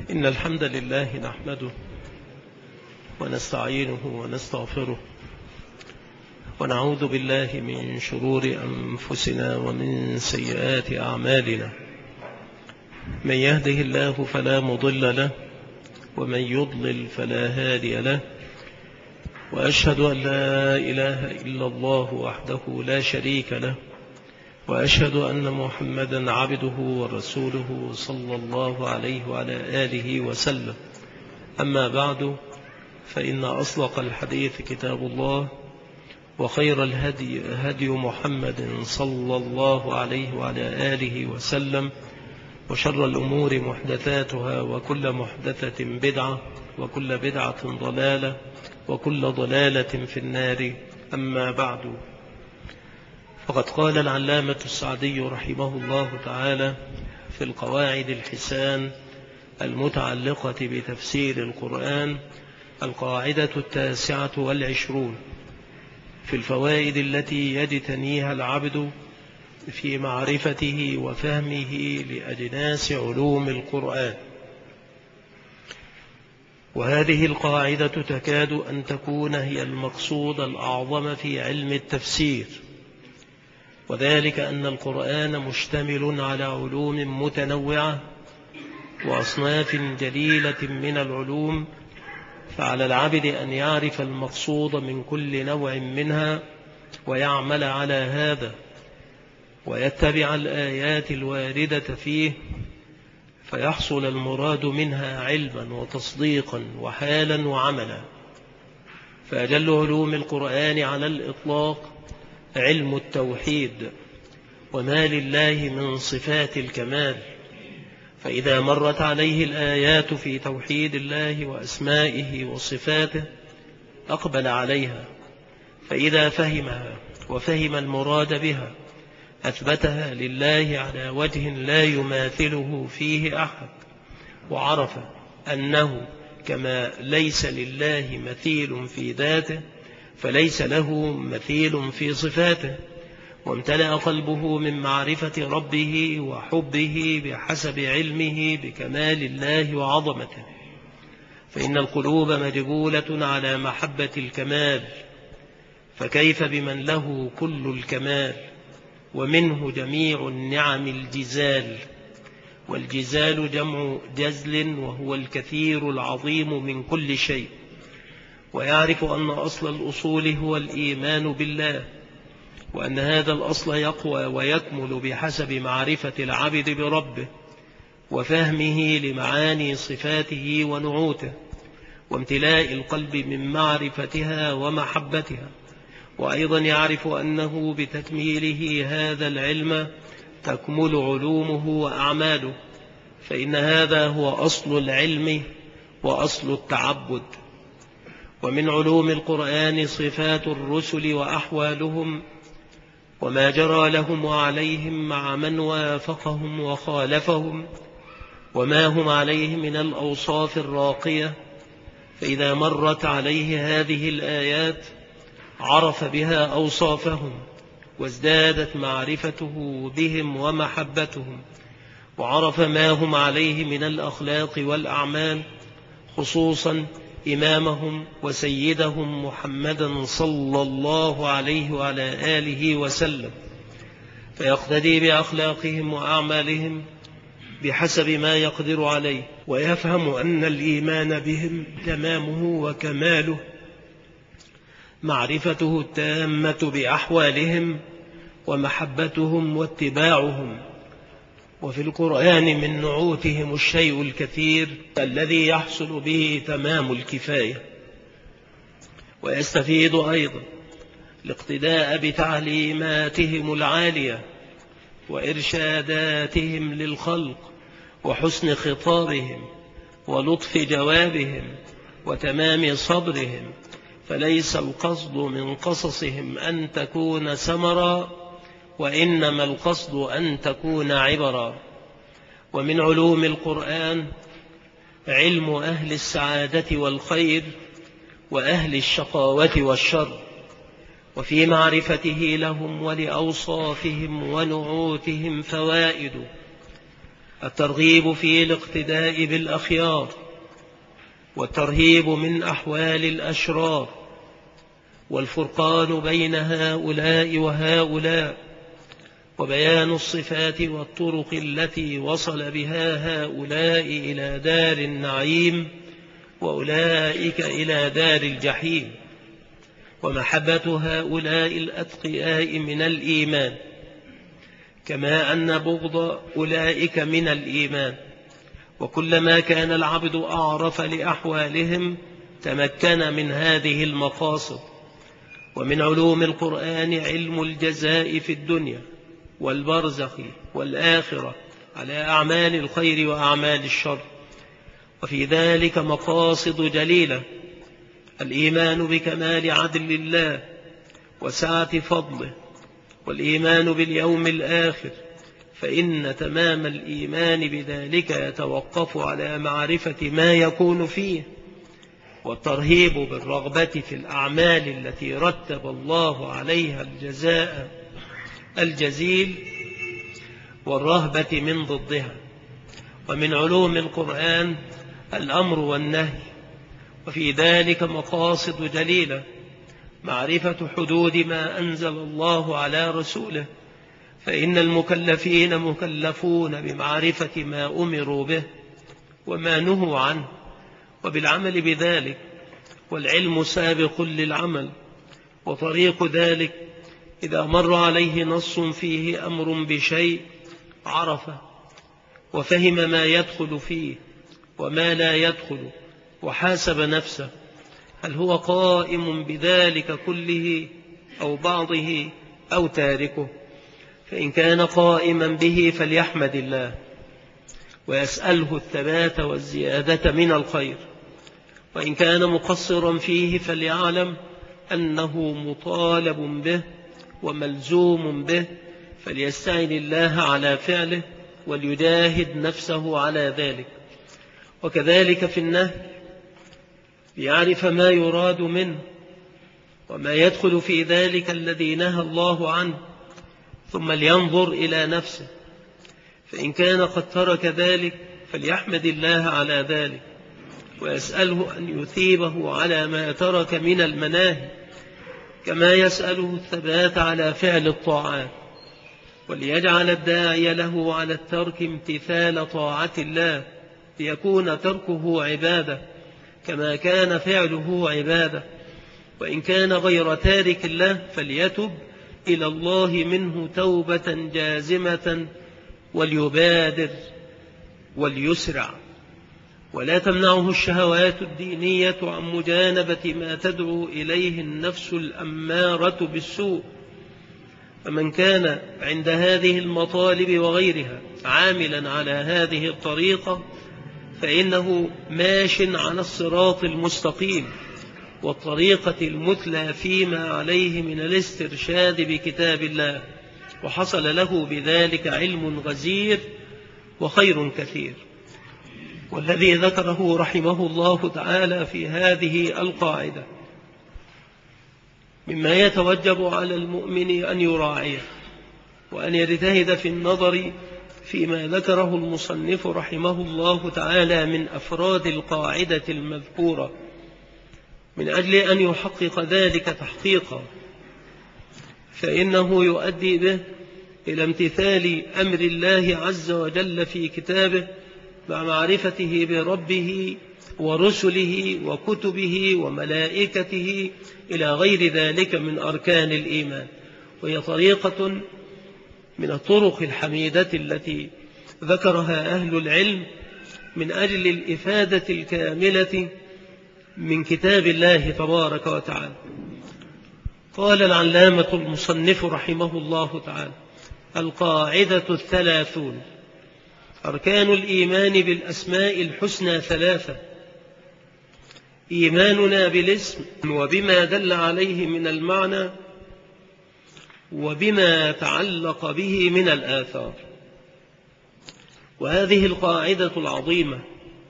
إن الحمد لله نحمده ونستعينه ونستغفره ونعوذ بالله من شرور أنفسنا ومن سيئات أعمالنا. من يهده الله فلا مضل له ومن يضلل فلا هادي له، وأشهد أن لا إله إلا الله وحده لا شريك له، وأشهد أن محمدا عبده ورسوله صلى الله عليه وعلى آله وسلم. أما بعد، فإن أصدق الحديث كتاب الله، وخير الهدي هدي محمد صلى الله عليه وعلى آله وسلم، وشر الأمور محدثاتها، وكل محدثة بدعة، وكل بدعة ضلالة، وكل ضلالة في النار. أما بعد، فقد قال العلامة السعدي رحمه الله تعالى في القواعد الحسان المتعلقة بتفسير القرآن: القاعدة 29 في الفوائد التي يجتنيها العبد في معرفته وفهمه لأجناس علوم القرآن. وهذه القاعدة تكاد أن تكون هي المقصود الأعظم في علم التفسير، وذلك أن القرآن مشتمل على علوم متنوعة وأصناف جليلة من العلوم، فعلى العبد أن يعرف المقصود من كل نوع منها ويعمل على هذا، ويتبع الآيات الواردة فيه، فيحصل المراد منها علما وتصديقا وحالا وعملا. فأجل علوم القرآن على الإطلاق علم التوحيد، وما لله من صفات الكمال، فإذا مرت عليه الآيات في توحيد الله وأسمائه وصفاته أقبل عليها، فإذا فهمها وفهم المراد بها أثبتها لله على وجه لا يماثله فيه أحد، وعرف أنه كما ليس لله مثيل في ذاته فليس له مثيل في صفاته، وامتلأ قلبه من معرفة ربه وحبه بحسب علمه بكمال الله وعظمته. فإن القلوب مجبولة على محبة الكمال، فكيف بمن له كل الكمال ومنه جميع النعم الجزال؟ والجزال جمع جزل، وهو الكثير العظيم من كل شيء. ويعرف أن أصل الأصول هو الإيمان بالله، وأن هذا الأصل يقوى ويكمل بحسب معرفة العبد بربه وفهمه لمعاني صفاته ونعوته، وامتلاء القلب من معرفتها ومحبتها. وأيضا يعرف أنه بتكميله هذا العلم تكمل علومه وأعماله، فإن هذا هو أصل العلم وأصل التعبد. ومن علوم القرآن صفات الرسل وأحوالهم، وما جرى لهم وعليهم مع من وافقهم وخالفهم، وما هم عليه من الأوصاف الراقية. فإذا مرت عليه هذه الآيات عرف بها أوصافهم، وازدادت معرفته بهم ومحبتهم، وعرف ما هم عليه من الأخلاق والأعمال، خصوصا إمامهم وسيدهم محمدا صلى الله عليه وعلى آله وسلم، فيقتدي بأخلاقهم وأعمالهم بحسب ما يقدر عليه، ويفهم أن الإيمان بهم تمامه وكماله معرفته التامة بأحوالهم ومحبتهم واتباعهم. وفي القرآن من نعوتهم الشيء الكثير الذي يحصل به تمام الكفاية. ويستفيد أيضا الاقتداء بتعليماتهم العالية وإرشاداتهم للخلق وحسن خطابهم ولطف جوابهم وتمام صبرهم، فليس القصد من قصصهم أن تكون سمرا، وإنما القصد أن تكون عبرا. ومن علوم القرآن علم أهل السعادة والخير وأهل الشقاوة والشر، وفي معرفته لهم ولأوصافهم ونعوتهم فوائد. الترغيب في الاقتداء بالأخيار، والترهيب من أحوال الأشرار، والفرقان بين هؤلاء وهؤلاء، وبيان الصفات والطرق التي وصل بها هؤلاء إلى دار النعيم وأولئك إلى دار الجحيم، ومحبة هؤلاء الأتقياء من الإيمان، كما أن بغض أولئك من الإيمان. وكلما كان العبد أعرف لأحوالهم تمكن من هذه المقاصد. ومن علوم القرآن علم الجزاء في الدنيا والبرزخ والآخرة على أعمال الخير وأعمال الشر، وفي ذلك مقاصد جليلة: الإيمان بكمال عدل الله وسعة فضله، والإيمان باليوم الآخر، فإن تمام الإيمان بذلك يتوقف على معرفة ما يكون فيه، والترهيب بالرغبة في الأعمال التي رتب الله عليها الجزاء الجزيل، والرهبة من ضدها. ومن علوم القرآن الأمر والنهي، وفي ذلك مقاصد جليلة: معرفة حدود ما أنزل الله على رسوله، فإن المكلفين مكلفون بمعرفة ما أمروا به وما نهوا عنه وبالعمل بذلك، والعلم سابق للعمل. وطريق ذلك إذا مر عليه نص فيه أمر بشيء عرفه وفهم ما يدخل فيه وما لا يدخل، وحاسب نفسه هل هو قائم بذلك كله أو بعضه أو تاركه. فإن كان قائما به فليحمد الله ويسأله الثبات والزيادة من الخير، وإن كان مقصرا فيه فليعلم أنه مطالب به وملزوم به، فليستعن الله على فعله وليجاهد نفسه على ذلك. وكذلك في النهي ليعرف ما يراد منه وما يدخل في ذلك الذي نهى الله عنه، ثم لينظر إلى نفسه، فإن كان قد ترك ذلك فليحمد الله على ذلك ويسأله أن يثيبه على ما ترك من المناهي، كما يسأله الثبات على فعل الطاعات، وليجعل الداعي له على الترك امتثال طاعة الله، ليكون تركه عبادة كما كان فعله عبادة. وإن كان غير تارك الله فليتب إلى الله منه توبة جازمة وليبادر وليسرع، ولا تمنعه الشهوات الدينية عن مجانبة ما تدعو إليه النفس الأمارة بالسوء. فمن كان عند هذه المطالب وغيرها عاملا على هذه الطريقة فإنه ماش على الصراط المستقيم والطريقة المثلى فيما عليه من الاسترشاد بكتاب الله، وحصل له بذلك علم غزير وخير كثير. والذي ذكره رحمه الله تعالى في هذه القاعدة مما يتوجب على المؤمن أن يراعيه وأن يجتهد في النظر فيما ذكره المصنف رحمه الله تعالى من أفراد القاعدة المذكورة، من أجل أن يحقق ذلك تحقيقا، فإنه يؤدي به إلى امتثال أمر الله عز وجل في كتابه مع معرفته بربه ورسله وكتبه وملائكته إلى غير ذلك من أركان الإيمان. وهي طريقة من الطرق الحميدة التي ذكرها أهل العلم من أجل الإفادة الكاملة من كتاب الله تبارك وتعالى. قال العلامة المصنف رحمه الله تعالى: القاعدة 30: أركان الإيمان بالأسماء الحسنى 3: إيماننا بالاسم وبما دل عليه من المعنى وبما تعلق به من الآثار. وهذه القاعدة العظيمة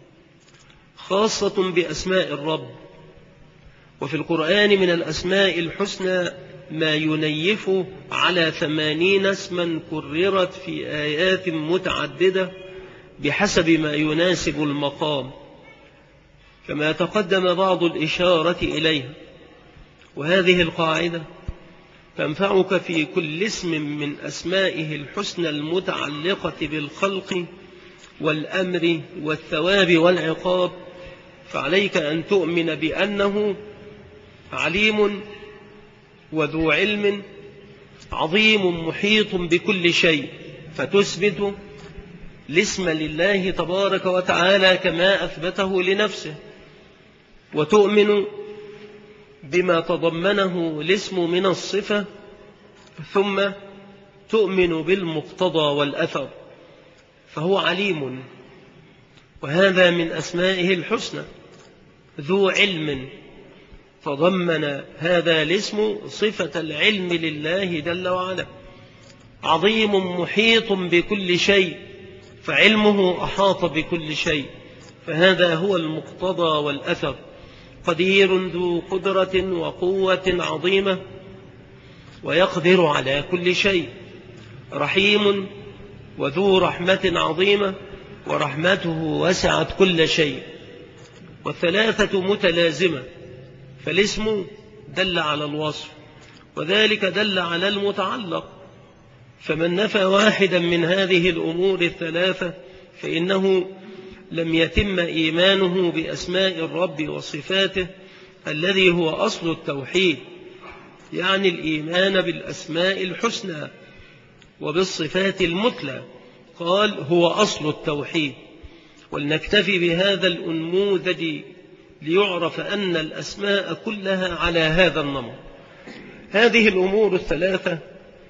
خاصة بأسماء الرب، وفي القرآن من الأسماء الحسنى ما ينيف على 80 اسما كررت في آيات متعددة بحسب ما يناسب المقام، كما تقدم بعض الإشارة إليها. وهذه القاعدة تنفعك في كل اسم من أسمائه الحسنى المتعلقة بالخلق والأمر والثواب والعقاب، فعليك أن تؤمن بأنه عليم وذو علم عظيم محيط بكل شيء، فتثبت الاسم لله تبارك وتعالى كما أثبته لنفسه، وتؤمن بما تضمنه الاسم من الصفة، ثم تؤمن بالمقتضى والأثر، فهو عليم، وهذا من أسمائه الحسنى. ذو علم، تضمن هذا الاسم صفة العلم لله جل وعلا. عظيم محيط بكل شيء، فعلمه أحاط بكل شيء، فهذا هو المقتضى والأثر. قدير ذو قدرة وقوة عظيمة، ويقدر على كل شيء. رحيم وذو رحمة عظيمة، ورحمته وسعت كل شيء. والثلاثة متلازمة، فالاسم دل على الوصف، وذلك دل على المتعلق. فمن نفى واحدا من هذه الأمور الثلاثة فإنه لم يتم إيمانه بأسماء الرب وصفاته الذي هو أصل التوحيد، يعني الإيمان بالأسماء الحسنى وبالصفات المثلى. قال هو أصل التوحيد. ولنكتفي بهذا الأنموذج ليعرف أن الأسماء كلها على هذا النمط. هذه الأمور الثلاثة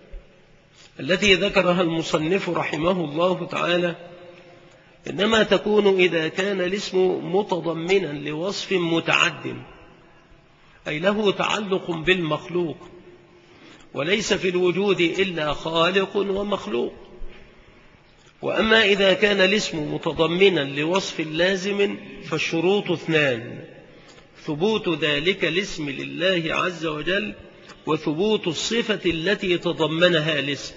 التي ذكرها المصنف رحمه الله تعالى إنما تكون إذا كان الاسم متضمنا لوصف متعد، أي له تعلق بالمخلوق، وليس في الوجود إلا خالق ومخلوق. وأما إذا كان الاسم متضمنا لوصف لازم فالشروط اثنان: ثبوت ذلك الاسم لله عز وجل، وثبوت الصفة التي تضمنها الاسم.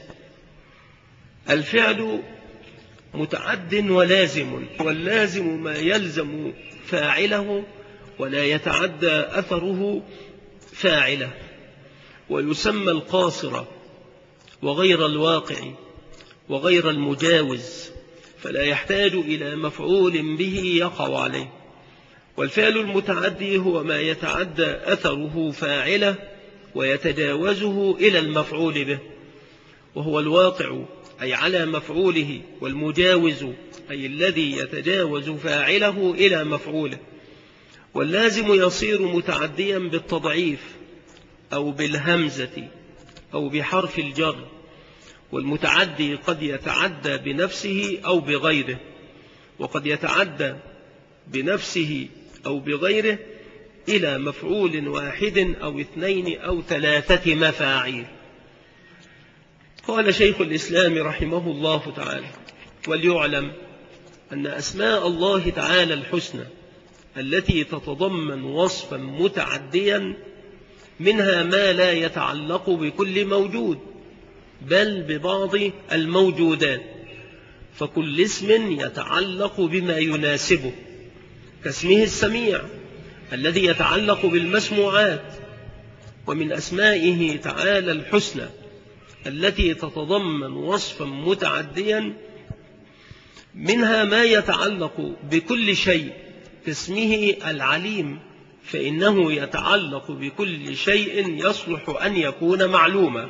الفعل متعد ولازم، واللازم ما يلزم فاعله ولا يتعدى أثره فاعله، ويسمى القاصر وغير الواقع وغير المجاوز، فلا يحتاج إلى مفعول به يقع عليه. والفعل المتعدي هو ما يتعدى أثره فاعله ويتجاوزه إلى المفعول به، وهو الواقع أي على مفعوله، والمجاوز أي الذي يتجاوز فاعله إلى مفعوله. واللازم يصير متعديا بالتضعيف أو بالهمزة أو بحرف الجر، والمتعدي قد يتعدى بنفسه أو بغيره، وقد يتعدى بنفسه أو بغيره إلى مفعول واحد أو اثنين أو ثلاثة مفاعيل. قال شيخ الإسلام رحمه الله تعالى: وليعلم أن أسماء الله تعالى الحسنى التي تتضمن وصفا متعديا منها ما لا يتعلق بكل موجود بل ببعض الموجودات، فكل اسم يتعلق بما يناسبه، كاسمه السميع الذي يتعلق بالمسموعات. ومن أسمائه تعالى الحسنى التي تتضمن وصفا متعديا منها ما يتعلق بكل شيء، كاسمه العليم، فإنه يتعلق بكل شيء يصلح أن يكون معلوما.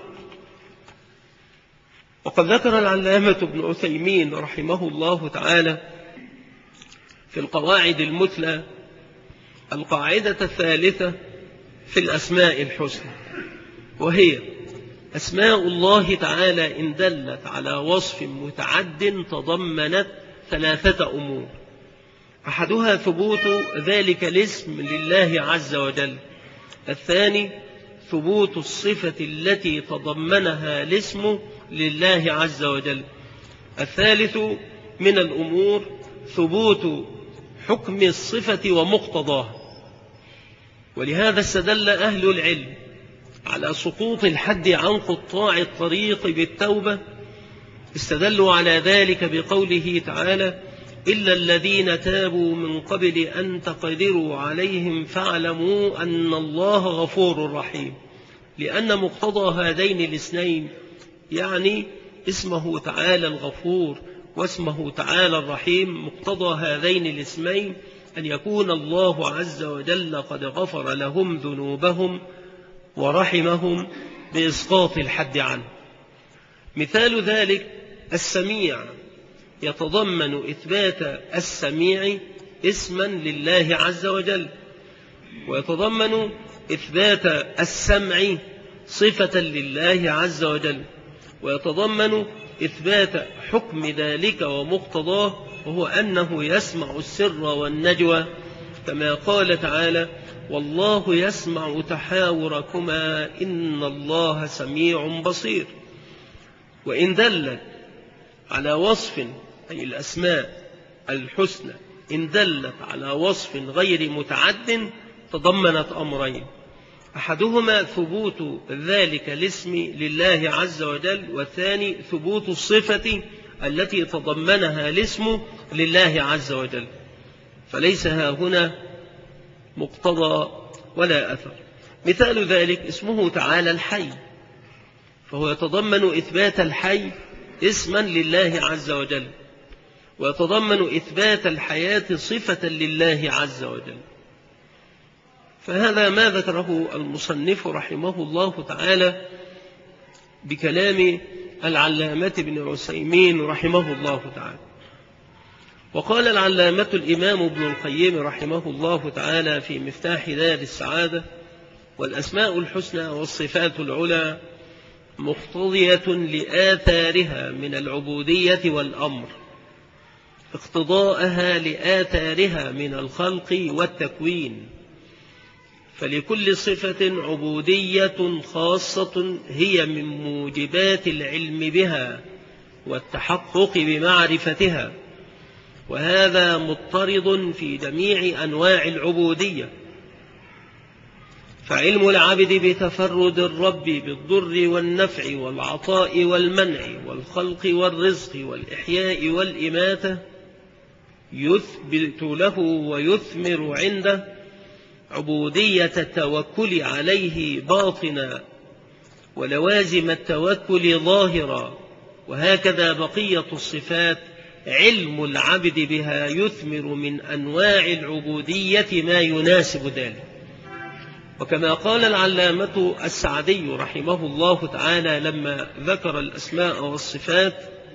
وقد ذكر العلامة ابن عثيمين رحمه الله تعالى في القواعد المثلى القاعدة الثالثة في الأسماء الحسنى، وهي: أسماء الله تعالى إن دلت على وصف متعد تضمنت ثلاثة أمور: أحدها ثبوت ذلك الاسم لله عز وجل، الثاني ثبوت الصفة التي تضمنها الاسم لله عز وجل، الثالث من الأمور ثبوت حكم الصفة ومقتضاها. ولهذا استدل أهل العلم على سقوط الحد عن قطاع الطريق بالتوبة، استدلوا على ذلك بقوله تعالى: إلا الذين تابوا من قبل أن تقدروا عليهم فاعلموا أن الله غفور رحيم. لأن مقتضى هذين الاثنين يعني اسمه تعالى الغفور واسمه تعالى الرحيم، مقتضى هذين الاسمين أن يكون الله عز وجل قد غفر لهم ذنوبهم ورحمهم بإسقاط الحد عنه. مثال ذلك السميع، يتضمن إثبات السميع اسما لله عز وجل، ويتضمن إثبات السمع صفة لله عز وجل، ويتضمن إثبات حكم ذلك ومقتضاه، وهو أنه يسمع السر والنجوى، كما قال تعالى: والله يسمع تحاوركما إن الله سميع بصير. وإن دلت على وصف، أي الأسماء الحسنى إن دلت على وصف غير متعد تضمنت أمرين: أحدهما ثبوت ذلك الاسم لله عز وجل، والثاني ثبوت الصفة التي تضمنها الاسم لله عز وجل، فليس ها هنا مقتضى ولا أثر. مثال ذلك اسمه تعالى الحي، فهو يتضمن إثبات الحي اسما لله عز وجل، ويتضمن إثبات الحياة صفة لله عز وجل. فهذا ما ذكره المصنف رحمه الله تعالى بكلام العلامة ابن عثيمين رحمه الله تعالى. وقال العلامة الإمام ابن القيم رحمه الله تعالى في مفتاح دار السعادة: والأسماء الحسنى والصفات العلى مقتضية لآثارها من العبودية والأمر، اقتضاءها لآثارها من الخلق والتكوين، فلكل صفة عبودية خاصة هي من موجبات العلم بها والتحقق بمعرفتها، وهذا مضطرد في جميع أنواع العبودية. فعلم العبد بتفرد الرب بالضر والنفع والعطاء والمنع والخلق والرزق والإحياء والإماتة يثبت له ويثمر عنده عبودية التوكل عليه باطنا ولوازم التوكل ظاهرا، وهكذا بقية الصفات علم العبد بها يثمر من أنواع العبودية ما يناسب ذلك. وكما قال العلامة السعدي رحمه الله تعالى لما ذكر الأسماء والصفات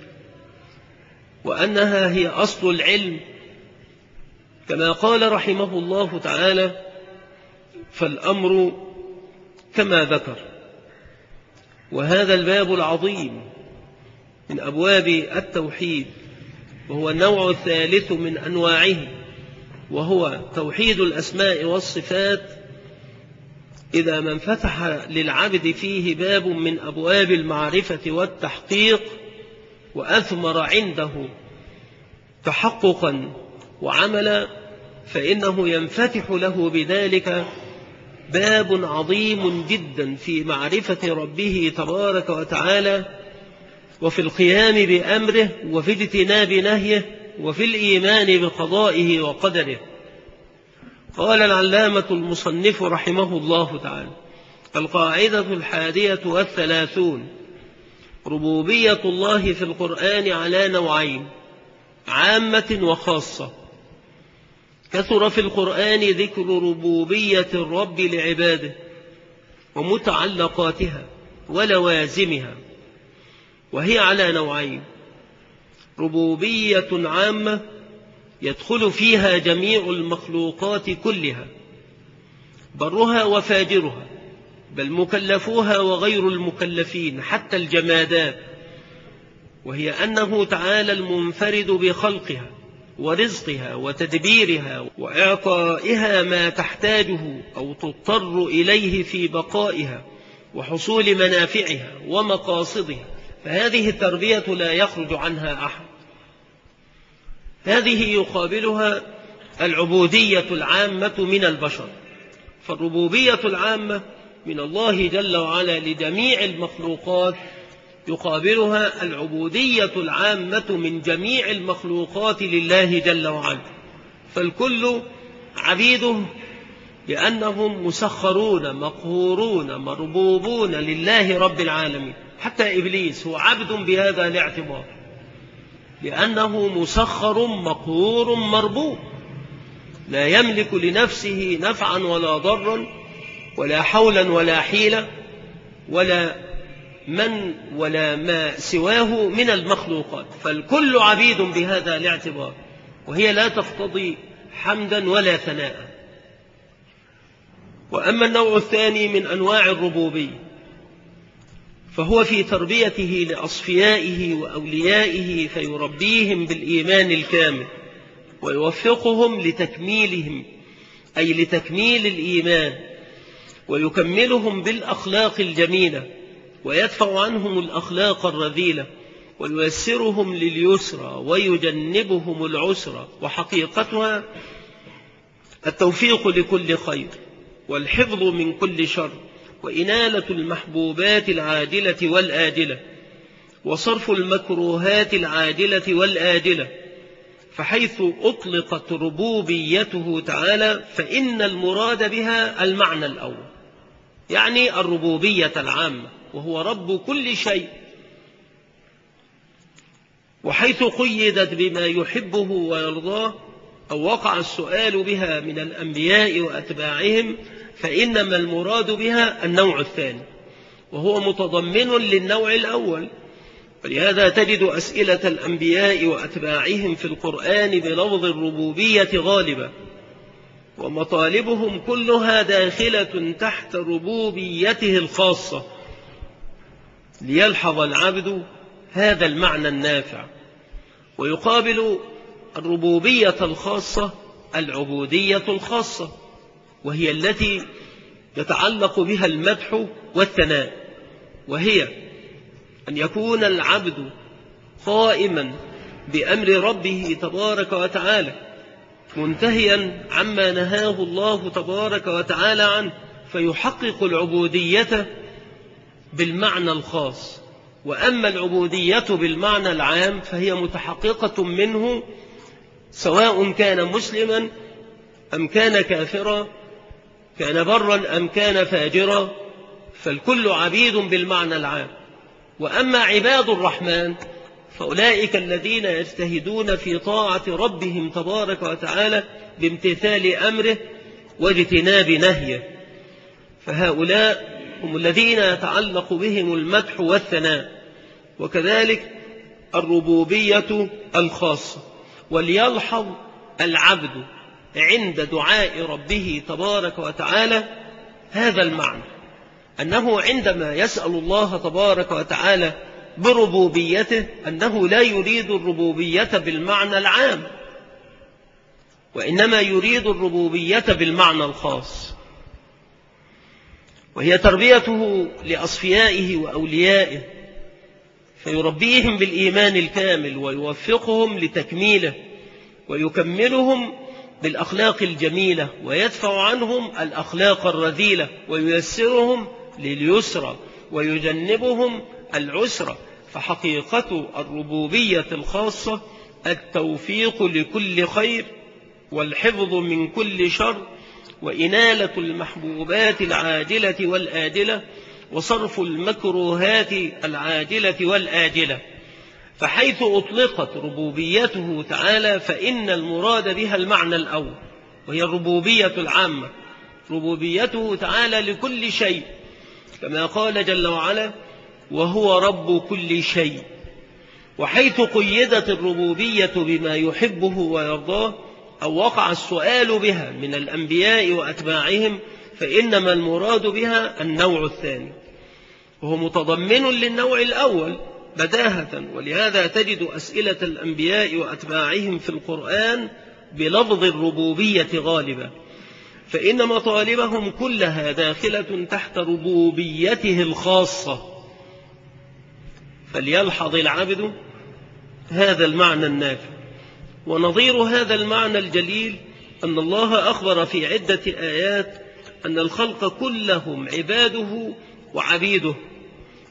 وأنها هي أصل العلم، كما قال رحمه الله تعالى: فالأمر كما ذكر. وهذا الباب العظيم من أبواب التوحيد، وهو النوع الثالث من أنواعه، وهو توحيد الأسماء والصفات. إذا ما انفتح للعبد فيه باب من أبواب المعرفة والتحقيق وأثمر عنده تحققا وعملا، فإنه ينفتح له بذلك باب عظيم جدا في معرفة ربه تبارك وتعالى، وفي القيام بأمره، وفي اجتناب نهيه، وفي الإيمان بقضائه وقدره. قال العلامة المصنف رحمه الله تعالى: القاعدة 31: ربوبية الله في القرآن على نوعين: عامة وخاصة. كثر في القرآن ذكر ربوبية الرب لعباده ومتعلقاتها ولوازمها، وهي على نوعين: ربوبية عامة يدخل فيها جميع المخلوقات كلها، برها وفاجرها، بل مكلفوها وغير المكلفين حتى الجمادات، وهي أنه تعالى المنفرد بخلقها ورزقها وتدبيرها وإعطائها ما تحتاجه أو تضطر إليه في بقائها وحصول منافعها ومقاصدها، فهذه التربية لا يخرج عنها أحد. هذه يقابلها العبودية العامة من البشر. فالربوبية العامة من الله جل وعلا لجميع المخلوقات يقابلها العبودية العامة من جميع المخلوقات لله جل وعلا، فالكل عبيده لأنهم مسخرون مقهورون مربوبون لله رب العالمين. حتى إبليس هو عبد بهذا الاعتبار، لأنه مسخر مقهور مربوب، لا يملك لنفسه نفعا ولا ضرا ولا حولا ولا حيلة ولا ما سواه من المخلوقات، فالكل عبيد بهذا الاعتبار، وهي لا تقتضي حمدا ولا ثناء. وأما النوع الثاني من أنواع الربوبية فهو في تربيته لأصفيائه وأوليائه، فيربيهم بالإيمان الكامل ويوفقهم لتكميلهم، أي لتكميل الإيمان، ويكملهم بالأخلاق الجميلة، ويدفع عنهم الأخلاق الرذيلة، وييسرهم لليسرى ويجنبهم العسرى، وحقيقتها التوفيق لكل خير والحفظ من كل شر وإنالة المحبوبات العاجلة والآجلة وصرف المكروهات العاجلة والآجلة. فحيث أطلقت ربوبيته تعالى فإن المراد بها المعنى الأول، يعني الربوبية العامة، وهو رب كل شيء. وحيث قيدت بما يحبه ويرضاه أو وقع السؤال بها من الأنبياء وأتباعهم فإنما المراد بها النوع الثاني، وهو متضمن للنوع الأول. ولهذا تجد أسئلة الأنبياء وأتباعهم في القرآن بلفظ الربوبية غالبة، ومطالبهم كلها داخلة تحت ربوبيته الخاصة، ليلحظ العبد هذا المعنى النافع. ويقابل الربوبية الخاصة العبودية الخاصة، وهي التي يتعلق بها المدح والثناء، وهي أن يكون العبد قائما بأمر ربه تبارك وتعالى، منتهيا عما نهاه الله تبارك وتعالى عنه، فيحقق العبودية بالمعنى الخاص. وأما العبودية بالمعنى العام فهي متحققة منه، سواء كان مسلما أم كان كافرا، كان برا أم كان فاجرا، فالكل عبيد بالمعنى العام. وأما عباد الرحمن فأولئك الذين يجتهدون في طاعة ربهم تبارك وتعالى بامتثال أمره واجتناب نهيه، فهؤلاء هم الذين يتعلق بهم المدح والثناء. وكذلك الربوبية الخاصة. وليلحظ العبد عند دعاء ربه تبارك وتعالى هذا المعنى، أنه عندما يسأل الله تبارك وتعالى بربوبيته أنه لا يريد الربوبية بالمعنى العام، وإنما يريد الربوبية بالمعنى الخاص، وهي تربيته لأصفيائه وأوليائه، فيربيهم بالإيمان الكامل ويوفقهم لتكميله ويكملهم بالأخلاق الجميلة، ويدفع عنهم الأخلاق الرذيلة، وييسرهم لليسرى ويجنبهم العسرى. فحقيقة الربوبية الخاصة التوفيق لكل خير والحفظ من كل شر وإنالة المحبوبات العاجلة والآجلة وصرف المكروهات العاجلة والآجلة. فحيث أطلقت ربوبيته تعالى فإن المراد بها المعنى الأول، وهي الربوبية العامة، ربوبيته تعالى لكل شيء، كما قال جل وعلا وهو رب كل شيء. وحيث قيدت الربوبية بما يحبه ويرضاه أو وقع السؤال بها من الأنبياء وأتباعهم فإنما المراد بها النوع الثاني، وهو متضمن للنوع الأول بداهة. ولهذا تجد أسئلة الأنبياء وأتباعهم في القرآن بلفظ الربوبية غالبا، فإن مطالبهم كلها داخلة تحت ربوبيته الخاصة. فليلحظ العبد هذا المعنى النافع. ونظير هذا المعنى الجليل أن الله أخبر في عدة آيات أن الخلق كلهم عباده وعبيده،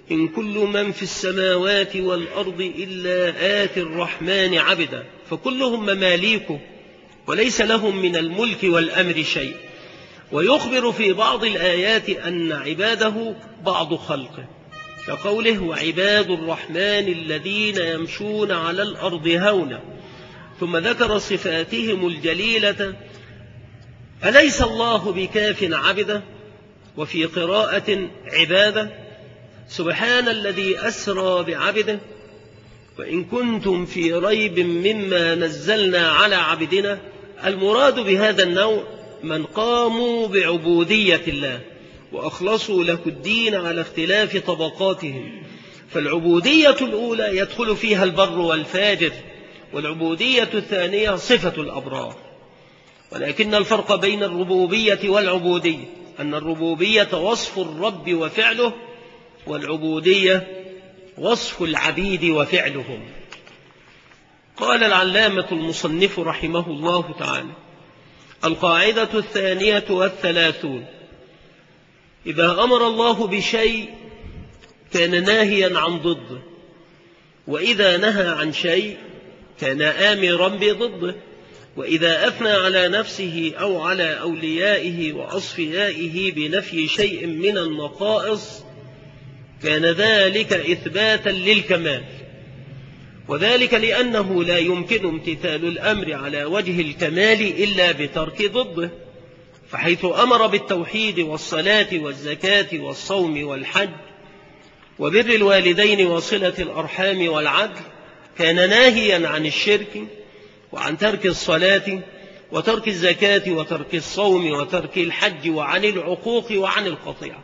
إن كل من في السماوات والأرض إلا آتي الرحمن عبدا، فكلهم مماليكه وليس لهم من الملك والأمر شيء. ويخبر في بعض الآيات أن عباده بعض خلقه، كقوله وعباد الرحمن الذين يمشون على الأرض هونا، ثم ذكر صفاتهم الجليلة أليس الله بكاف عبده، وفي قراءة عباده سبحان الذي أسرى بعبده، وإن كنتم في ريب مما نزلنا على عبدنا. المراد بهذا النوع من قاموا بعبودية الله وأخلصوا له الدين على اختلاف طبقاتهم، فالعبودية الأولى يدخل فيها البر والفاجر، والعبودية الثانية صفة الأبرار. ولكن الفرق بين الربوبية والعبودية أن الربوبية وصف الرب وفعله، والعبودية وصف العبيد وفعلهم. قال العلامة المصنف رحمه الله تعالى: القاعدة 32: إذا أمر الله بشيء كان ناهيا عن ضده، وإذا نهى عن شيء كان آمرا بضده، وإذا أثنى على نفسه أو على أوليائه وأصفيائه بنفي شيء من النقائص كان ذلك إثباتا للكمال، وذلك لأنه لا يمكن امتثال الأمر على وجه الكمال إلا بترك ضده، فحيث أمر بالتوحيد والصلاة والزكاة والصوم والحج وبر الوالدين وصلة الأرحام والعدل، كان ناهيا عن الشرك وعن ترك الصلاة وترك الزكاة وترك الصوم وترك الحج وعن العقوق وعن القطيعة.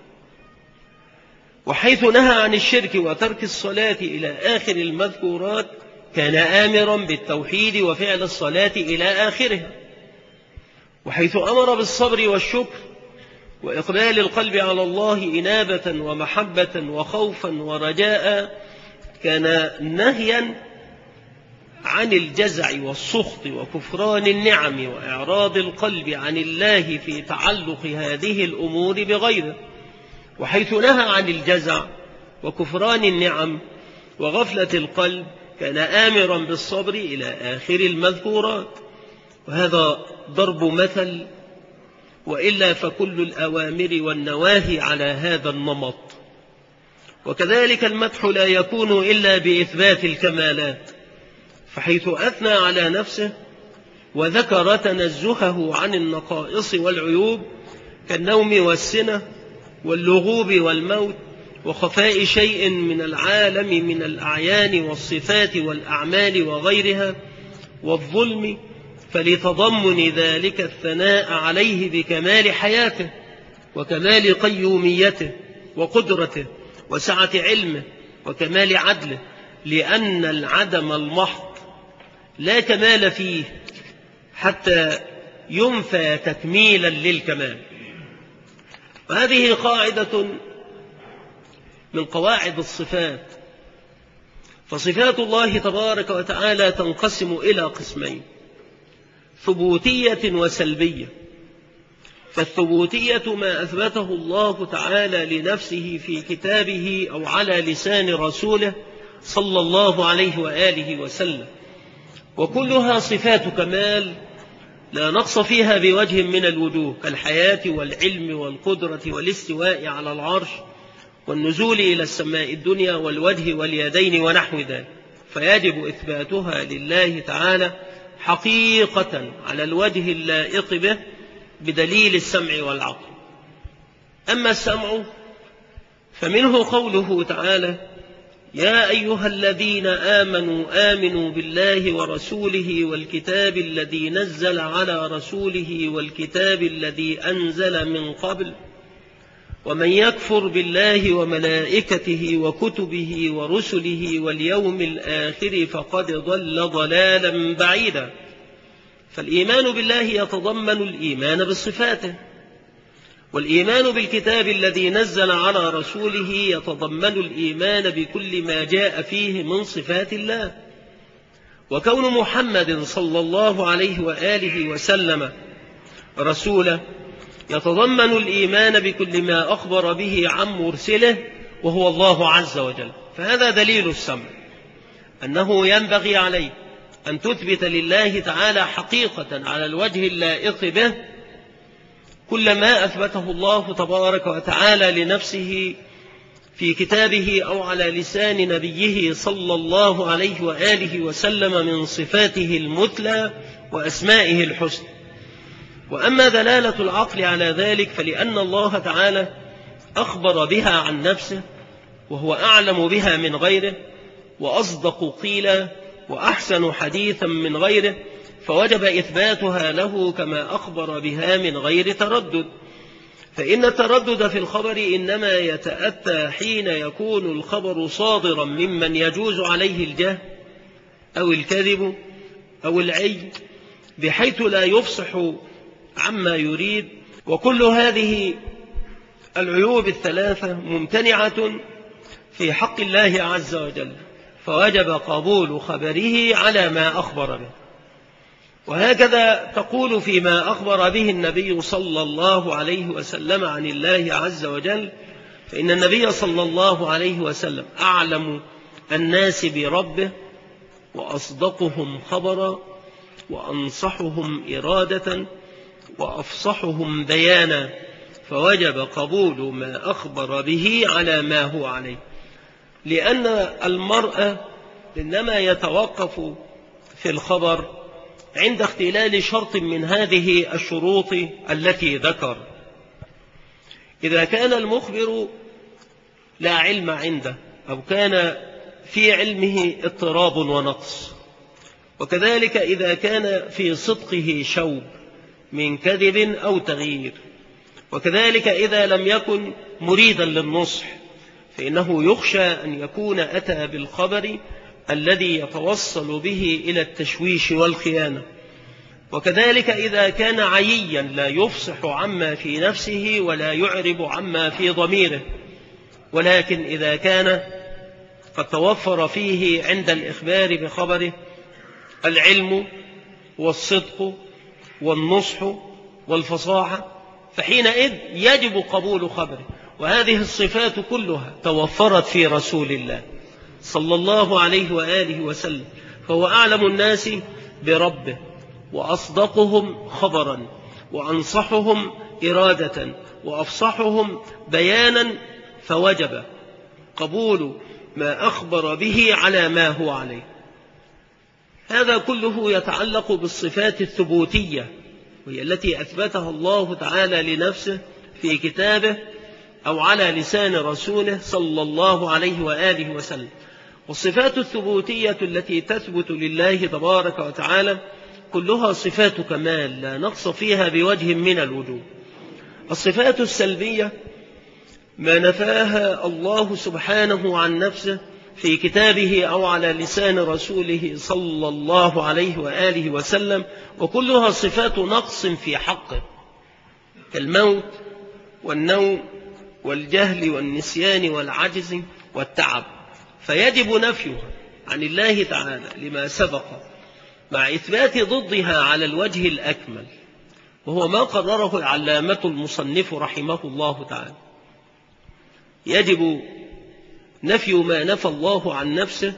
وحيث نهى عن الشرك وترك الصلاة إلى آخر المذكورات كان آمرا بالتوحيد وفعل الصلاة إلى آخرها. وحيث أمر بالصبر والشكر وإقبال القلب على الله إنابة ومحبة وخوفا ورجاء كان نهيا عن الجزع والسخط وكفران النعم وإعراض القلب عن الله في تعلق هذه الأمور بغيره. وحيث نهى عن الجزع وكفران النعم وغفلة القلب كان آمرا بالصبر إلى آخر المذكورات. وهذا ضرب مثل، وإلا فكل الأوامر والنواهي على هذا النمط. وكذلك المدح لا يكون إلا بإثبات الكمالات، فحيث أثنى على نفسه وذكر تنزهه عن النقائص والعيوب كالنوم والسنة واللغوب والموت وخفاء شيء من العالم من الأعيان والصفات والأعمال وغيرها والظلم، فلتضمن ذلك الثناء عليه بكمال حياته وكمال قيوميته وقدرته وسعة علمه وكمال عدله، لأن العدم المحض لا كمال فيه حتى ينفى تكميلا للكمال. وهذه قاعدة من قواعد الصفات. فصفات الله تبارك وتعالى تنقسم إلى قسمين: ثبوتية وسلبية. فالثبوتية ما أثبته الله تعالى لنفسه في كتابه أو على لسان رسوله صلى الله عليه وآله وسلم، وكلها صفات كمال لا نقص فيها بوجه من الوجوه، كالحياة والعلم والقدرة والاستواء على العرش والنزول إلى السماء الدنيا والوجه واليدين ونحو ذلك، فيجب إثباتها لله تعالى حقيقة على الوجه اللائق به بدليل السمع والعقل. أما السمع فمنه قوله تعالى: يا أيها الذين آمنوا بالله ورسوله والكتاب الذي نزل على رسوله والكتاب الذي أنزل من قبل، ومن يكفر بالله وملائكته وكتبه ورسله واليوم الآخر فقد ضل ضلالا بعيدا. فالإيمان بالله يتضمن الإيمان بصفاته، والإيمان بالكتاب الذي نزل على رسوله يتضمن الإيمان بكل ما جاء فيه من صفات الله. وكون محمد صلى الله عليه وآله وسلم رسولا يتضمن الإيمان بكل ما أخبر به عن مرسله وهو الله عز وجل. فهذا دليل السمع، أنه ينبغي عليك أن تثبت لله تعالى حقيقة على الوجه اللائق به كل ما أثبته الله تبارك وتعالى لنفسه في كتابه أو على لسان نبيه صلى الله عليه وآله وسلم من صفاته المثلى وأسمائه الحسنى. وأما دلالة العقل على ذلك فلأن الله تعالى أخبر بها عن نفسه، وهو أعلم بها من غيره وأصدق قيلا وأحسن حديثا من غيره، فوجب إثباتها له كما أخبر بها من غير تردد. فإن التردد في الخبر إنما يتأتى حين يكون الخبر صادرا ممن يجوز عليه الجهل أو الكذب أو العي بحيث لا يفصح عما يريد. وكل هذه العيوب الثلاثة ممتنعة في حق الله عز وجل، فوجب قبول خبره على ما أخبر به. وهكذا تقول فيما أخبر به النبي صلى الله عليه وسلم عن الله عز وجل، فإن النبي صلى الله عليه وسلم أعلم الناس بربه وأصدقهم خبرا وأنصحهم إرادة وأفصحهم بيانا، فوجب قبول ما أخبر به على ما هو عليه. لأن المرء إنما يتوقف في الخبر عند اختلال شرط من هذه الشروط التي ذكر. إذا كان المخبر لا علم عنده أو كان في علمه اضطراب ونقص، وكذلك إذا كان في صدقه شوب من كذب أو تغيير، وكذلك إذا لم يكن مريدا للنصح فإنه يخشى أن يكون أتى بالخبر الذي يتوصل به إلى التشويش والخيانة، وكذلك إذا كان عييا لا يفصح عما في نفسه ولا يعرب عما في ضميره، ولكن إذا كان قد توفر فيه عند الإخبار بخبره العلم والصدق والنصح والفصاحة فحينئذ يجب قبول خبره. وهذه الصفات كلها توفرت في رسول الله صلى الله عليه وآله وسلم، فهو أعلم الناس بربه وأصدقهم خبرا وأنصحهم إرادة وأفصحهم بيانا، فوجب قبول ما أخبر به على ما هو عليه. هذا كله يتعلق بالصفات الثبوتية، وهي التي أثبتها الله تعالى لنفسه في كتابه أو على لسان رسوله صلى الله عليه وآله وسلم. والصفات الثبوتية التي تثبت لله تبارك وتعالى كلها صفات كمال لا نقص فيها بوجه من الوجوه. الصفات السلبية ما نفاها الله سبحانه عن نفسه في كتابه أو على لسان رسوله صلى الله عليه وآله وسلم، وكلها صفات نقص في حقه كالموت والنوم والجهل والنسيان والعجز والتعب، فيجب نفيها عن الله تعالى لما سبق مع إثبات ضدها على الوجه الأكمل، وهو ما قرره العلامة المصنف رحمه الله تعالى. يجب نفي ما نفى الله عن نفسه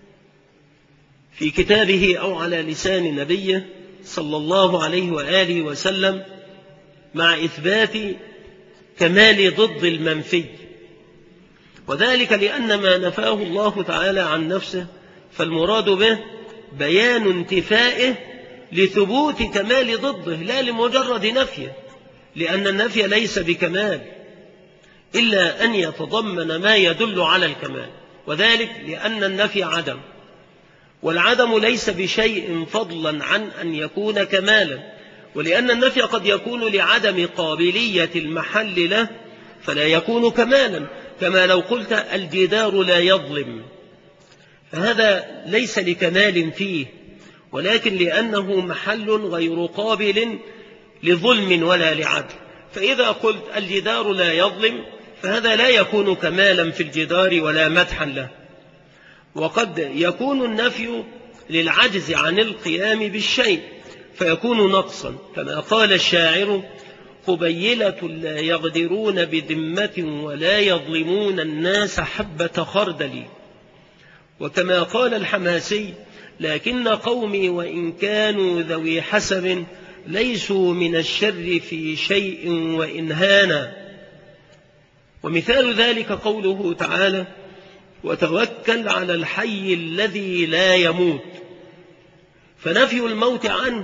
في كتابه أو على لسان نبيه صلى الله عليه وآله وسلم مع إثبات كمال ضد المنفي، وذلك لأن ما نفاه الله تعالى عن نفسه فالمراد به بيان انتفائه لثبوت كمال ضده لا لمجرد نفيه، لأن النفي ليس بكمال إلا أن يتضمن ما يدل على الكمال، وذلك لأن النفي عدم، والعدم ليس بشيء فضلا عن أن يكون كمالا، ولأن النفي قد يكون لعدم قابلية المحل له فلا يكون كمالا، كما لو قلت الجدار لا يظلم، فهذا ليس لكمال فيه، ولكن لأنه محل غير قابل لظلم ولا لعدل. فإذا قلت الجدار لا يظلم فهذا لا يكون كمالا في الجدار ولا مدحا له. وقد يكون النفي للعجز عن القيام بالشيء فيكون نقصا، كما قال الشاعر: قبيلة لا يغدرون بذمة ولا يظلمون الناس حبة خردل. وكما قال الحماسي: لكن قومي وإن كانوا ذوي حسب ليسوا من الشر في شيء وإن هانا. ومثال ذلك قوله تعالى: وتوكل على الحي الذي لا يموت. فنفي الموت عنه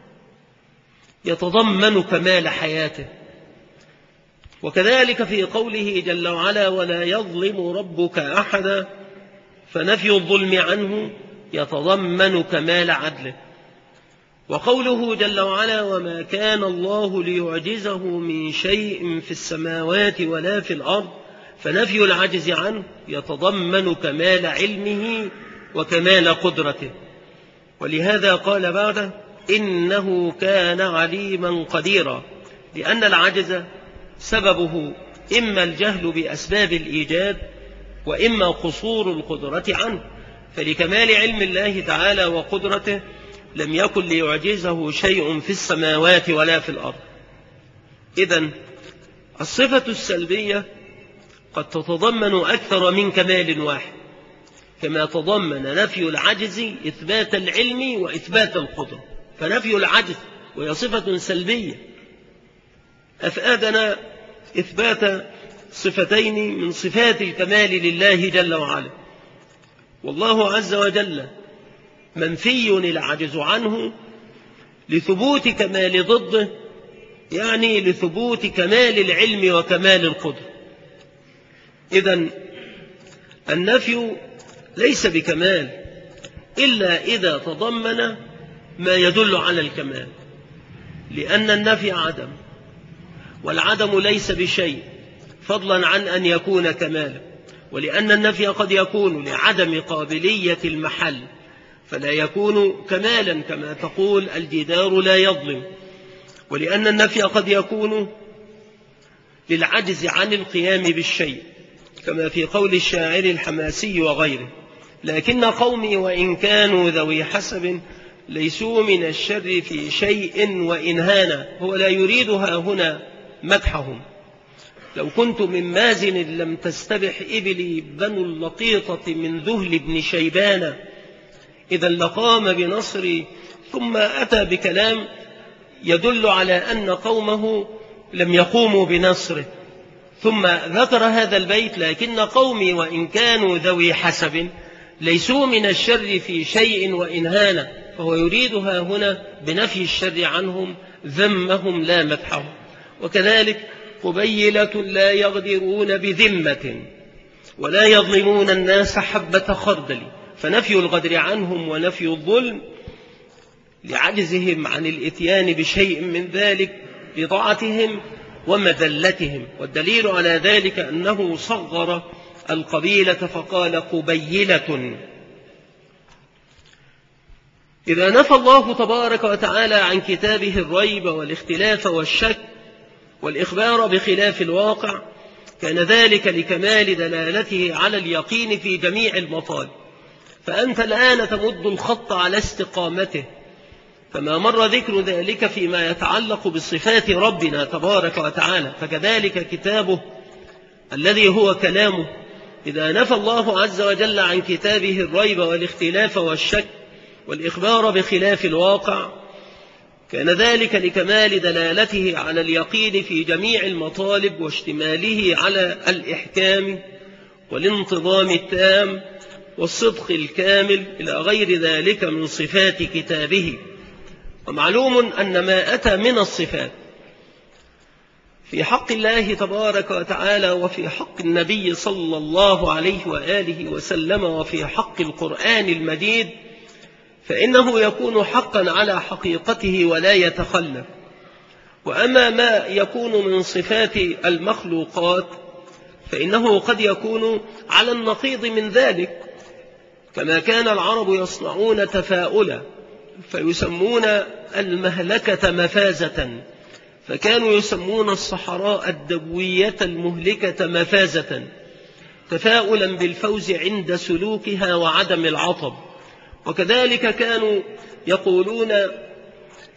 يتضمن كمال حياته. وكذلك في قوله جل وعلا: ولا يظلم ربك أحدا، فنفي الظلم عنه يتضمن كمال عدله. وقوله جل وعلا: وما كان الله ليعجزه من شيء في السماوات ولا في الأرض، فنفي العجز عنه يتضمن كمال علمه وكمال قدرته. ولهذا قال بعده: إنه كان عليما قديرا، لأن العجز سببه إما الجهل بأسباب الإيجاد وإما قصور القدرة عنه. فلكمال علم الله تعالى وقدرته لم يكن ليعجزه شيء في السماوات ولا في الأرض. إذن الصفة السلبية قد تتضمن أكثر من كمال واحد، كما تضمن نفي العجز إثبات العلم وإثبات القدرة. فنفي العجز وهي صفة سلبية أفادنا إثبات صفتين من صفات الكمال لله جل وعلا. والله عز وجل منفي العجز عنه لثبوت كمال ضده، يعني لثبوت كمال العلم وكمال القدرة. إذن النفي ليس بكمال إلا إذا تضمن ما يدل على الكمال، لأن النفي عدم، والعدم ليس بشيء فضلا عن أن يكون كمالا، ولأن النفي قد يكون لعدم قابلية المحل فلا يكون كمالا، كما تقول الجدار لا يظلم. ولأن النفي قد يكون للعجز عن القيام بالشيء، كما في قول الشاعر الحماسي وغيره: لكن قومي وإن كانوا ذوي حسب ليسوا من الشر في شيء وإن هانا. هو لا يريدها هنا مدحهم. لو كنت من مازن لم تستبح إبلي بنو اللقيطة من ذهل بن شيبان، إذا لقام بنصري. ثم أتى بكلام يدل على أن قومه لم يقوموا بنصره، ثم ذكر هذا البيت: لكن قومي وإن كانوا ذوي حسب ليسوا من الشر في شيء وإن هانا. فهو يريدها هنا بنفي الشر عنهم، ذمهم لا مدحهم. وكذلك قبيلة لا يغدرون بذمة ولا يظلمون الناس حبة خردل. فنفي الغدر عنهم ونفي الظلم لعجزهم عن الإتيان بشيء من ذلك بضاعتهم ومذلتهم. والدليل على ذلك أنه صغر القبيلة فقال قبيلة. إذا نفى الله تبارك وتعالى عن كتابه الريب والاختلاف والشك والإخبار بخلاف الواقع، كان ذلك لكمال دلالته على اليقين في جميع المطالب. فأنت الآن تمد الخط على استقامته، كما مر ذكر ذلك فيما يتعلق بصفات ربنا تبارك وتعالى. فكذلك كتابه الذي هو كلامه، إذا نفى الله عز وجل عن كتابه الريب والاختلاف والشك والإخبار بخلاف الواقع، كان ذلك لكمال دلالته على اليقين في جميع المطالب واشتماله على الإحكام والانتظام التام والصدق الكامل إلى غير ذلك من صفات كتابه. ومعلوم أن ما أتى من الصفات في حق الله تبارك وتعالى وفي حق النبي صلى الله عليه وآله وسلم وفي حق القرآن المجيد، فإنه يكون حقا على حقيقته ولا يتخلف. وأما ما يكون من صفات المخلوقات فإنه قد يكون على النقيض من ذلك، كما كان العرب يصنعون تفاؤلا فيسمون المهلكة مفازة، فكانوا يسمون الصحراء الدوية المهلكة مفازة، تفاؤلا بالفوز عند سلوكها وعدم العطب. وكذلك كانوا يقولون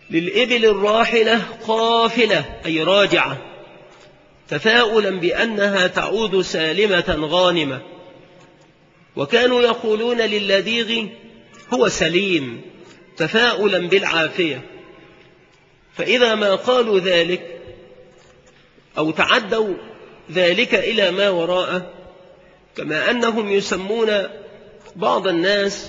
للإبل الراحلة قافلة أي راجعة، تفاؤلا بأنها تعود سالمة غانمة. وكانوا يقولون للذيغ هو سليم، تفاؤلا بالعافية. فإذا ما قالوا ذلك أو تعدوا ذلك إلى ما وراءه، كما أنهم يسمون بعض الناس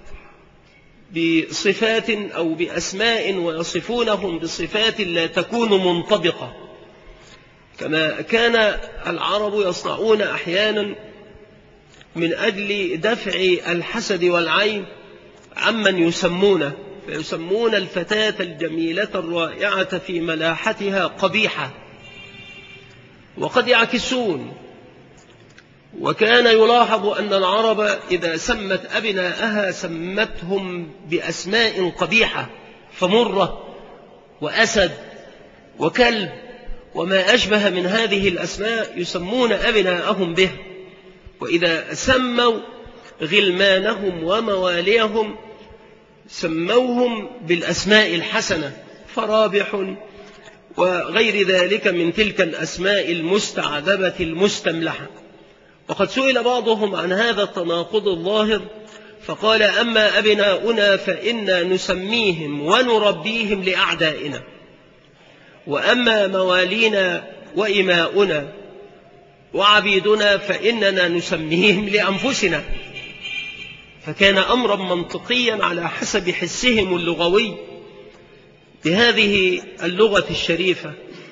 بصفات أو بأسماء ويصفونهم بصفات لا تكون منطبقة، كما كان العرب يصنعون أحيانا من أجل دفع الحسد والعين عمن يسمونه، فيسمون الفتاة الجميلة الرائعة في ملاحتها قبيحة، وقد يعكسون. وكان يلاحظ أن العرب إذا سمت أبناءها سمتهم بأسماء قبيحة، فمرة وأسد وكلب وما أشبه من هذه الأسماء يسمون أبناءهم به. وإذا سموا غلمانهم ومواليهم سموهم بالأسماء الحسنة، فرابح وغير ذلك من تلك الأسماء المستعذبة المستملحة. وقد سئل بعضهم عن هذا التناقض الظاهر فقال: أما أبناؤنا فإنا نسميهم ونربيهم لأعدائنا، وأما موالينا وإماؤنا وعبيدنا فإننا نسميهم لأنفسنا. فكان أمرا منطقيا على حسب حسهم اللغوي بهذه اللغة الشريفة.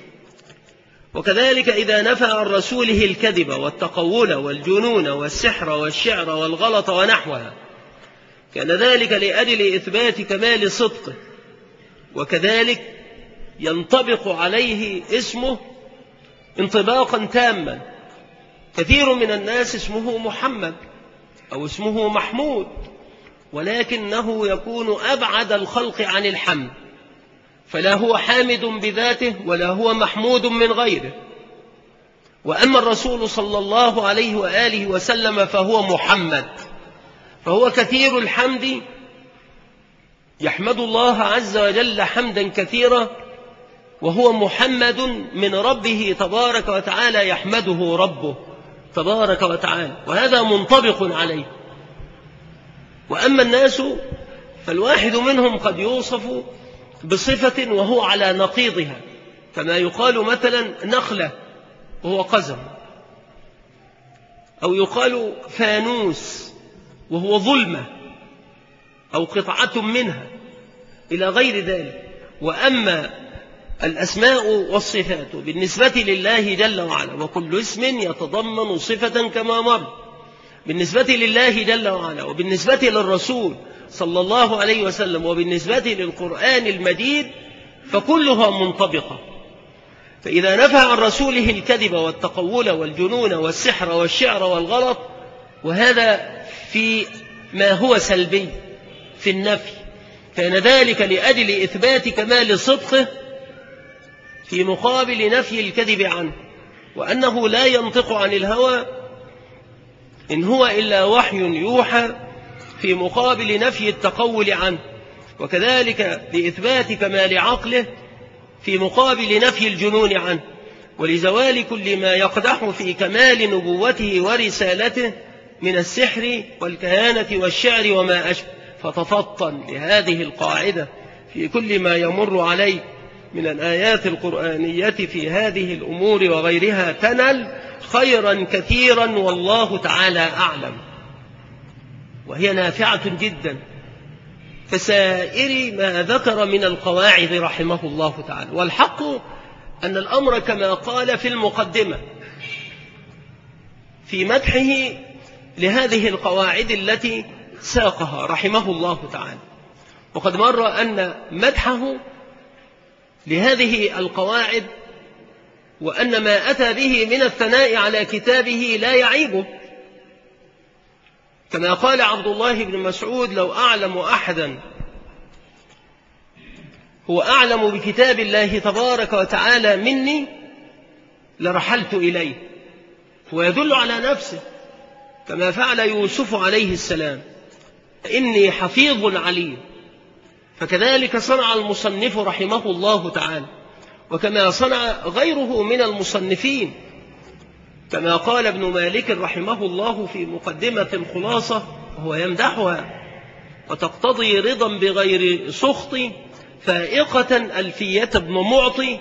وكذلك إذا نفى عن رسوله الكذب والتقول والجنون والسحر والشعر والغلط ونحوها، كان ذلك لأجل إثبات كمال صدقه، وكذلك ينطبق عليه اسمه انطباقا تاما. كثير من الناس اسمه محمد أو اسمه محمود، ولكنه يكون أبعد الخلق عن الحمد، فلا هو حامد بذاته ولا هو محمود من غيره. وأما الرسول صلى الله عليه وآله وسلم فهو محمد، فهو كثير الحمد، يحمد الله عز وجل حمدا كثيرا، وهو محمد من ربه تبارك وتعالى يحمده ربه تبارك وتعالى، وهذا منطبق عليه. وأما الناس فالواحد منهم قد يوصف بصفة وهو على نقيضها، كما يقال مثلا نخلة وهو قزم، أو يقال فانوس وهو ظلمة أو قطعة منها إلى غير ذلك. وأما الأسماء والصفات بالنسبة لله جل وعلا، وكل اسم يتضمن صفة كما مر، بالنسبة لله جل وعلا وبالنسبة للرسول صلى الله عليه وسلم وبالنسبة للقرآن المجيد فكلها منطبقة. فإذا نفى عن رسوله الكذب والتقول والجنون والسحر والشعر والغلط، وهذا في ما هو سلبي في النفي، كان ذلك لأجل إثبات كمال صدقه في مقابل نفي الكذب عنه، وأنه لا ينطق عن الهوى إن هو إلا وحي يوحى، في مقابل نفي التقول عنه، وكذلك لإثبات كمال عقله في مقابل نفي الجنون عنه، ولزوال كل ما يقدح في كمال نبوته ورسالته من السحر والكهانة والشعر وما أشبه. فتفطن لهذه القاعدة في كل ما يمر عليك من الآيات القرآنية في هذه الأمور وغيرها، تنل خيرا كثيرا والله تعالى أعلم، وهي نافعة جدا كسائر ما ذكر من القواعد رحمه الله تعالى. والحق أن الأمر كما قال في المقدمة في مدحه لهذه القواعد التي ساقها رحمه الله تعالى، وقد مر أن مدحه لهذه القواعد وأن ما أتى به من الثناء على كتابه لا يعيبه، كما قال عبد الله بن مسعود: لو أعلم أحدا هو أعلم بكتاب الله تبارك وتعالى مني لرحلت إليه. ويدل على نفسه كما فعل يوسف عليه السلام: إني حفيظ عليم. فكذلك صنع المصنف رحمه الله تعالى، وكما صنع غيره من المصنفين، كما قال ابن مالك رحمه الله في مقدمة الخلاصة وهو يمدحها: وتقتضي رضا بغير سخط فائقة ألفية ابن معطي،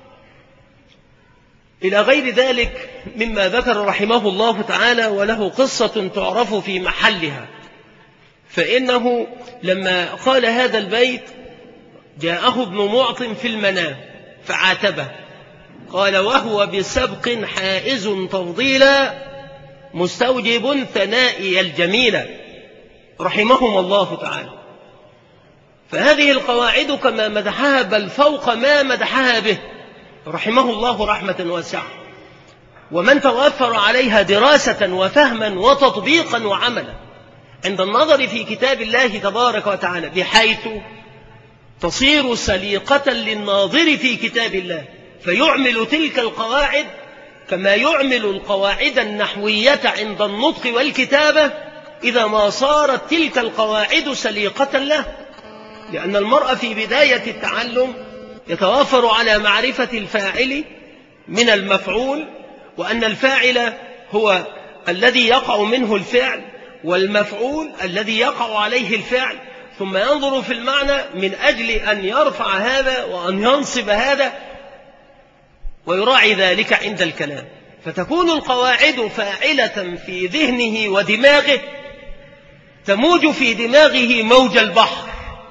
إلى غير ذلك مما ذكر رحمه الله تعالى، وله قصة تعرف في محلها. فإنه لما قال هذا البيت جاءه ابن معط في المنام فعاتبه، قال: وهو بسبق حائز تفضيلا مستوجب ثنائي الجميل، رحمهم الله تعالى. فهذه القواعد كما مدحها بل فوق ما مدحها به رحمه الله رحمة واسعة، ومن توفر عليها دراسة وفهما وتطبيقا وعملا عند النظر في كتاب الله تبارك وتعالى، بحيث تصير سليقة للناظر في كتاب الله، فيعمل تلك القواعد كما يعمل القواعد النحوية عند النطق والكتابة إذا ما صارت تلك القواعد سليقة له. لأن المرء في بداية التعلم يتوافر على معرفة الفاعل من المفعول، وأن الفاعل هو الذي يقع منه الفعل، والمفعول الذي يقع عليه الفعل، ثم ينظر في المعنى من أجل أن يرفع هذا وأن ينصب هذا ويراعي ذلك عند الكلام، فتكون القواعد فاعلة في ذهنه ودماغه تموج في دماغه موج البحر،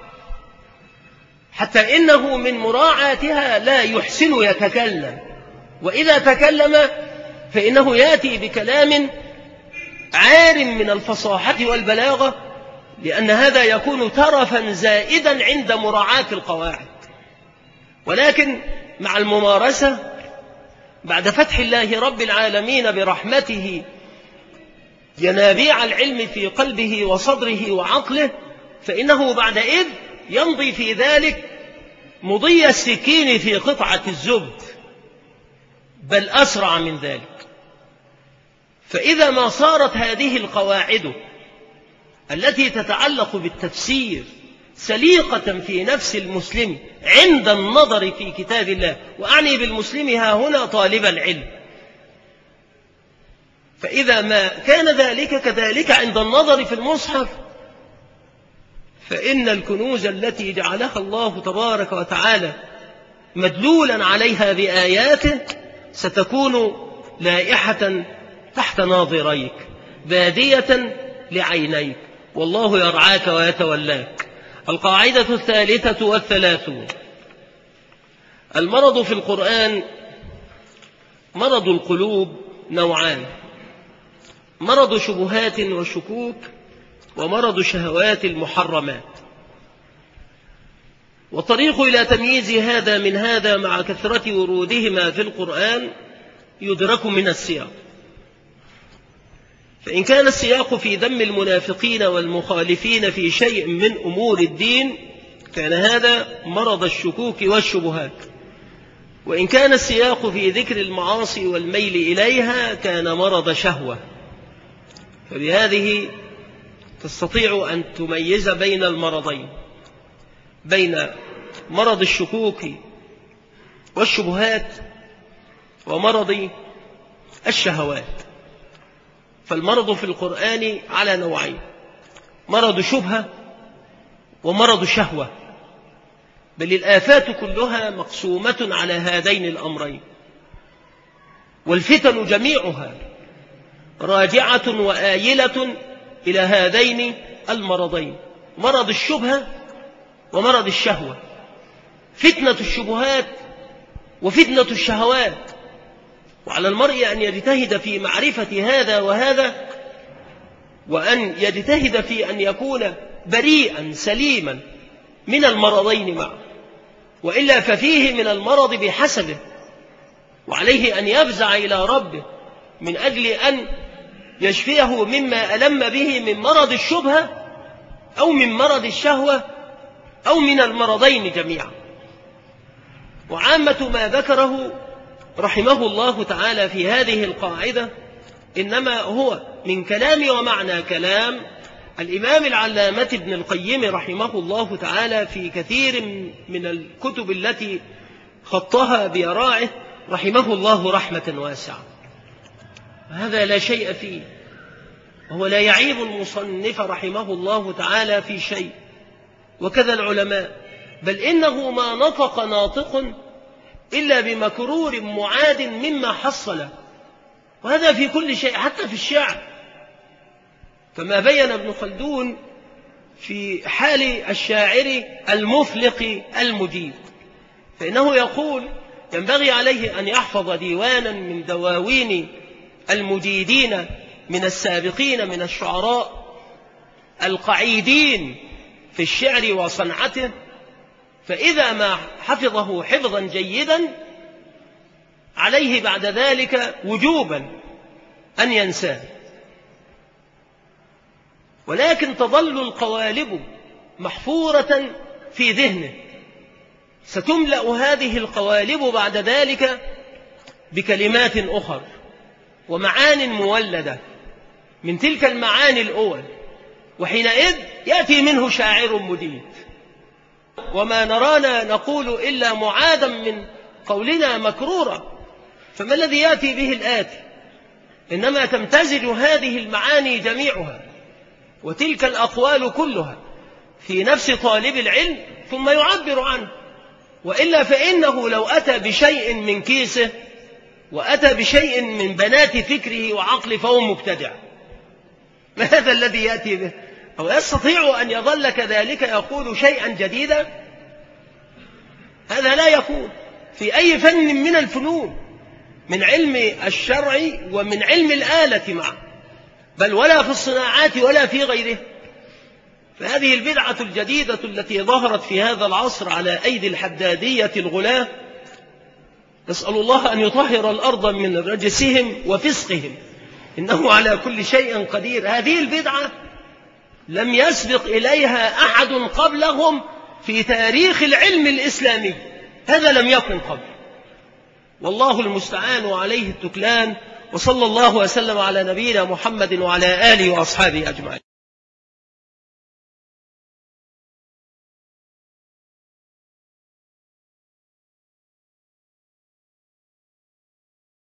حتى إنه من مراعاتها لا يحسن يتكلم، وإذا تكلم فإنه يأتي بكلام عار من الفصاحة والبلاغة، لأن هذا يكون ترفا زائدا عند مراعاة القواعد. ولكن مع الممارسة بعد فتح الله رب العالمين برحمته ينابيع العلم في قلبه وصدره وعقله، فإنه بعدئذ يمضي في ذلك مضي السكين في قطعة الزبد، بل أسرع من ذلك. فإذا ما صارت هذه القواعد التي تتعلق بالتفسير سليقة في نفس المسلم عند النظر في كتاب الله، وأعني بالمسلم ها هنا طالب العلم، فإذا ما كان ذلك كذلك عند النظر في المصحف، فإن الكنوز التي جعلها الله تبارك وتعالى مدلولا عليها بآياته ستكون لائحة تحت ناظريك بادية لعينيك، والله يرعاك ويتولاك. القاعدة 33: المرض في القرآن مرض القلوب نوعان: مرض شبهات وشكوك، ومرض شهوات المحرمات. والطريق إلى تمييز هذا من هذا مع كثرة ورودهما في القرآن يدرك من السياق. فإن كان السياق في ذم المنافقين والمخالفين في شيء من أمور الدين كان هذا مرض الشكوك والشبهات، وإن كان السياق في ذكر المعاصي والميل إليها كان مرض شهوة. فبهذه تستطيع أن تميز بين المرضين، بين مرض الشكوك والشبهات ومرض الشهوات. فالمرض في القرآن على نوعين: مرض شبهة ومرض شهوة، بل الآفات كلها مقسومة على هذين الأمرين، والفتن جميعها راجعة وآيلة إلى هذين المرضين: مرض الشبهة ومرض الشهوة، فتنة الشبهات وفتنة الشهوات. وعلى المرء أن يجتهد في معرفة هذا وهذا، وأن يجتهد في أن يكون بريئا سليما من المرضين معه، وإلا ففيه من المرض بحسبه، وعليه أن يفزع إلى ربه من أجل أن يشفيه مما ألم به من مرض الشبهة أو من مرض الشهوة أو من المرضين جميعا. وعامة ما ذكره رحمه الله تعالى في هذه القاعدة إنما هو من كلام ومعنى كلام الإمام العلامة ابن القيم رحمه الله تعالى في كثير من الكتب التي خطها بيراعه رحمه الله رحمة واسعة، هذا لا شيء فيه، وهو لا يعيب المصنف رحمه الله تعالى في شيء، وكذا العلماء، بل إنه ما نطق ناطق إلا بمكرور معاد مما حصل، وهذا في كل شيء حتى في الشعر، كما بين ابن خلدون في حال الشاعر المفلق المجيد، فإنه يقول ينبغي عليه أن يحفظ ديوانا من دواوين المجيدين من السابقين من الشعراء القعيدين في الشعر وصنعته، فإذا ما حفظه حفظا جيدا عليه بعد ذلك وجوبا أن ينساه، ولكن تظل القوالب محفورة في ذهنه، ستملأ هذه القوالب بعد ذلك بكلمات أخرى ومعان مولدة من تلك المعاني الأول، وحينئذ يأتي منه شاعر مديد، وما نرانا نقول إلا معادا من قولنا مكرورا، فما الذي يأتي به الآتي؟ إنما تمتزج هذه المعاني جميعها وتلك الأقوال كلها في نفس طالب العلم ثم يعبر عنه، وإلا فإنه لو أتى بشيء من كيسه وأتى بشيء من بنات فكره وعقله فهو مبتدع. ما هذا الذي يأتي به؟ أو يستطيع أن يظل كذلك يقول شيئا جديدا؟ هذا لا يكون في أي فن من الفنون، من علم الشرع ومن علم الآلة معه، بل ولا في الصناعات ولا في غيره. فهذه البدعة الجديدة التي ظهرت في هذا العصر على أيدي الحدادية الغلاة، نسأل الله أن يطهر الأرض من رجسهم وفسقهم، إنه على كل شيء قدير. هذه البدعة لم يسبق إليها أحد قبلهم في تاريخ العلم الإسلامي، هذا لم يكن قبل، والله المستعان وعليه التكلان، وصلى الله وسلم على نبينا محمد وعلى آله وأصحابه أجمعين.